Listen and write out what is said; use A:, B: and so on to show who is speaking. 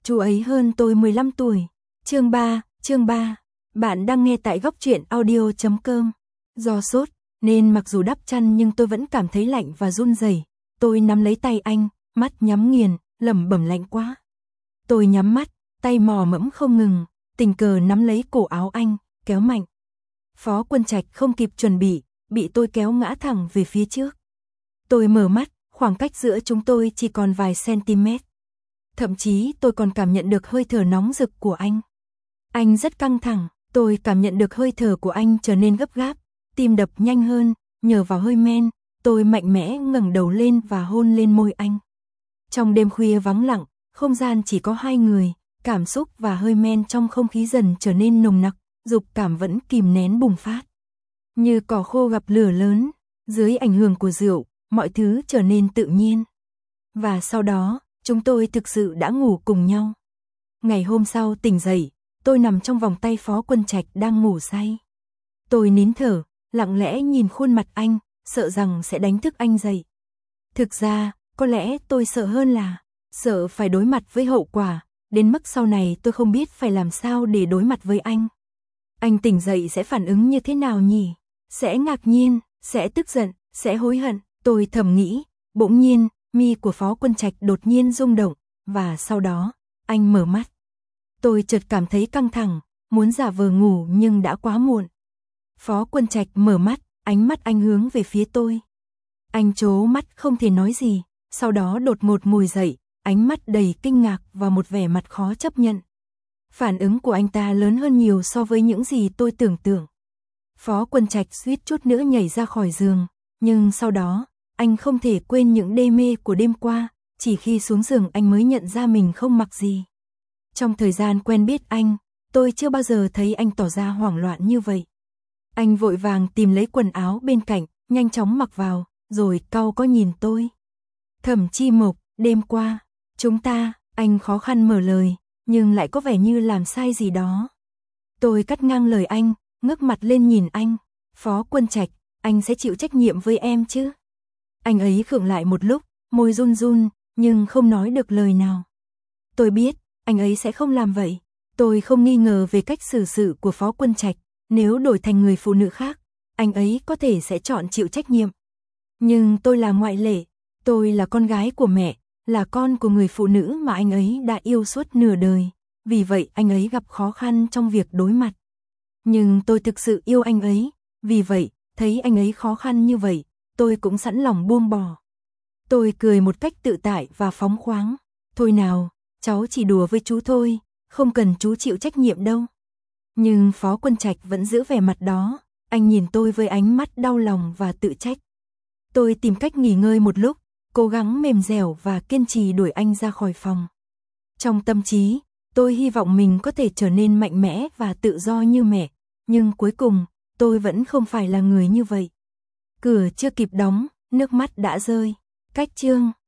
A: Chú ấy hơn tôi 15 tuổi. Chương 3. Bạn đang nghe tại góc truyện audio.com. Do sốt, nên mặc dù đắp chăn nhưng tôi vẫn cảm thấy lạnh và run rẩy. Tôi nắm lấy tay anh, mắt nhắm nghiền, lẩm bẩm lạnh quá. Tôi nhắm mắt, tay mò mẫm không ngừng, tình cờ nắm lấy cổ áo anh, kéo mạnh. Phó Quân Trạch không kịp chuẩn bị tôi kéo ngã thẳng về phía trước. Tôi mở mắt, khoảng cách giữa chúng tôi chỉ còn vài cm. Thậm chí tôi còn cảm nhận được hơi thở nóng rực của anh. Anh rất căng thẳng, tôi cảm nhận được hơi thở của anh trở nên gấp gáp, tim đập nhanh hơn, nhờ vào hơi men, tôi mạnh mẽ ngẩng đầu lên và hôn lên môi anh. Trong đêm khuya vắng lặng, không gian chỉ có hai người, cảm xúc và hơi men trong không khí dần trở nên nồng nặc, dục cảm vẫn kìm nén bùng phát. Như cỏ khô gặp lửa lớn, dưới ảnh hưởng của rượu, mọi thứ trở nên tự nhiên. Và sau đó, chúng tôi thực sự đã ngủ cùng nhau. Ngày hôm sau tỉnh dậy, tôi nằm trong vòng tay Phó Quân Trạch đang ngủ say. Tôi nín thở, lặng lẽ nhìn khuôn mặt anh, sợ rằng sẽ đánh thức anh dậy. Thực ra, có lẽ tôi sợ hơn là sợ phải đối mặt với hậu quả, đến mức sau này tôi không biết phải làm sao để đối mặt với anh. Anh tỉnh dậy sẽ phản ứng như thế nào nhỉ? Sẽ ngạc nhiên, sẽ tức giận, sẽ hối hận, tôi thầm nghĩ. Bỗng nhiên, mi của Phó Quân Trạch đột nhiên rung động, và sau đó, anh mở mắt. Tôi chợt cảm thấy căng thẳng, muốn giả vờ ngủ nhưng đã quá muộn. Phó Quân Trạch mở mắt, ánh mắt anh hướng về phía tôi. Anh trố mắt không thể nói gì, sau đó đột ngột ngồi dậy, ánh mắt đầy kinh ngạc và một vẻ mặt khó chấp nhận. Phản ứng của anh ta lớn hơn nhiều so với những gì tôi tưởng tượng. Phó Quân Trạch suýt chút nữa nhảy ra khỏi giường, nhưng sau đó, anh không thể quên những đê mê của đêm qua, chỉ khi xuống giường anh mới nhận ra mình không mặc gì. Trong thời gian quen biết anh, tôi chưa bao giờ thấy anh tỏ ra hoảng loạn như vậy. Anh vội vàng tìm lấy quần áo bên cạnh, nhanh chóng mặc vào, rồi cau có nhìn tôi. Thẩm Chi Mộc, đêm qua, chúng ta, anh khó khăn mở lời, nhưng lại có vẻ như làm sai gì đó. Tôi cắt ngang lời anh, ngước mặt lên nhìn anh. Phó Quân Trạch, anh sẽ chịu trách nhiệm với em chứ? Anh ấy khựng lại một lúc, môi run run, nhưng không nói được lời nào. Tôi biết, anh ấy sẽ không làm vậy. Tôi không nghi ngờ về cách xử sự của Phó Quân Trạch, nếu đổi thành người phụ nữ khác, anh ấy có thể sẽ chọn chịu trách nhiệm. Nhưng tôi là ngoại lệ, tôi là con gái của mẹ, là con của người phụ nữ mà anh ấy đã yêu suốt nửa đời, vì vậy anh ấy gặp khó khăn trong việc đối mặt. Nhưng tôi thực sự yêu anh ấy, vì vậy, thấy anh ấy khó khăn như vậy, tôi cũng sẵn lòng buông bỏ. Tôi cười một cách tự tại và phóng khoáng. Thôi nào, cháu chỉ đùa với chú thôi, không cần chú chịu trách nhiệm đâu. Nhưng Phó Quân Trạch vẫn giữ vẻ mặt đó, anh nhìn tôi với ánh mắt đau lòng và tự trách. Tôi tìm cách nghỉ ngơi một lúc, cố gắng mềm dẻo và kiên trì đuổi anh ra khỏi phòng. Trong tâm trí, tôi hy vọng mình có thể trở nên mạnh mẽ và tự do như mẹ, nhưng cuối cùng, tôi vẫn không phải là người như vậy. Cửa chưa kịp đóng, nước mắt đã rơi. Cách chương